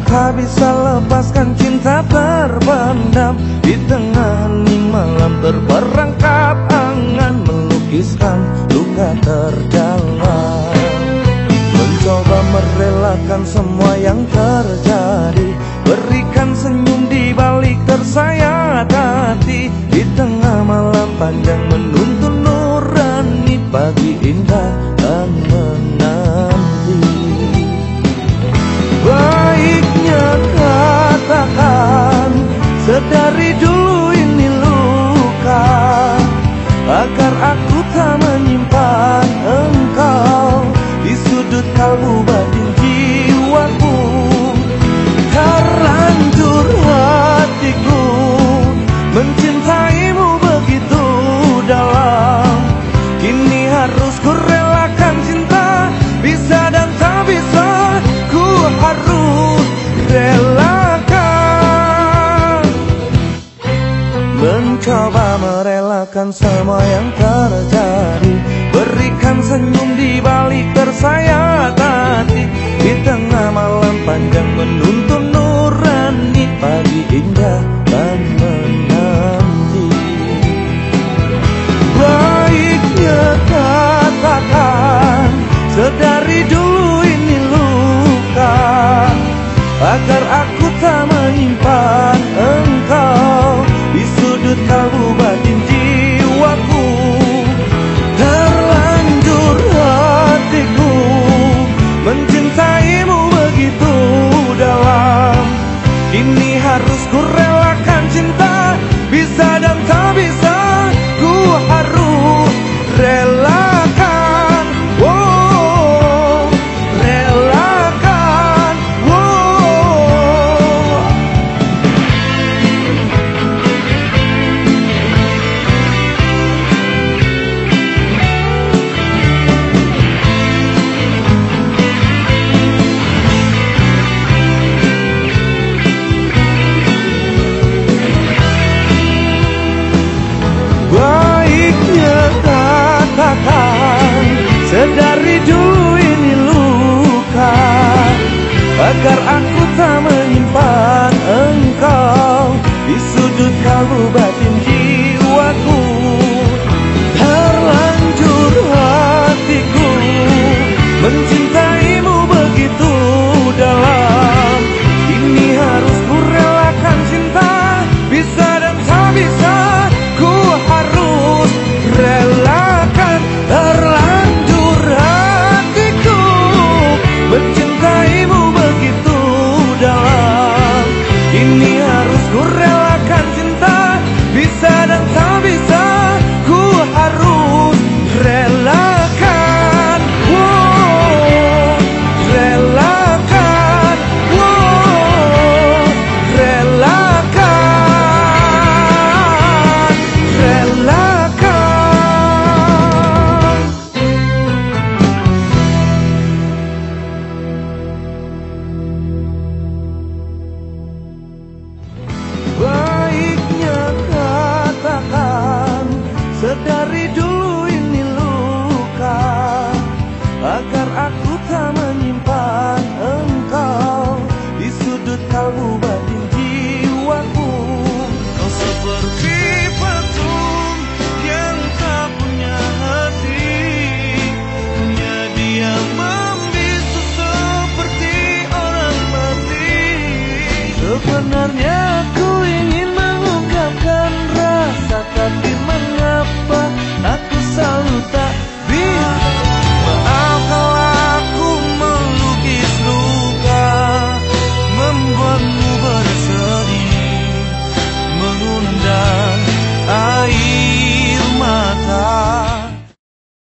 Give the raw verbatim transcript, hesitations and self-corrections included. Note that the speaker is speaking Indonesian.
tak bisa lepaskan cinta terpendam. Di tengah hening malam terperangkap angan, melukiskan luka terdalam. Mencoba merelakan semua yang terjadi, berikan senyum di balik tersayat hati. Di tengah malam panjang menuntun nurani, pagi indah dan menanti. Baiknya katakan, sedari dulu ini luka, agar aku tak menyimpan engkau di sudut kalbu batin jiwaku. Terlanjur hatiku mencintaimu begitu dalam, kini harus ku relakan cinta, bisa dan tak bisa ku harus relakan. Mencoba merelakan semua yang terjadi, berikan senyum di balik tersayat hati. Di tengah malam panjang menuntun nurani, pagi indah dan menanti. Baiknya katakan, sedari dulu ini luka, agar aku tak menyimpan engkau di sudut kalbu batin jiwaku. Terlanjur hatiku mencintaimu begitu dalam, kini harus ku relakan cinta, bisa dan tak bisa ku harus relakan. Oh, relakan. Oh. Baiknya katakan, sedari dulu ini luka, agar aku tak menyimpan engkau di sudut kalbu batin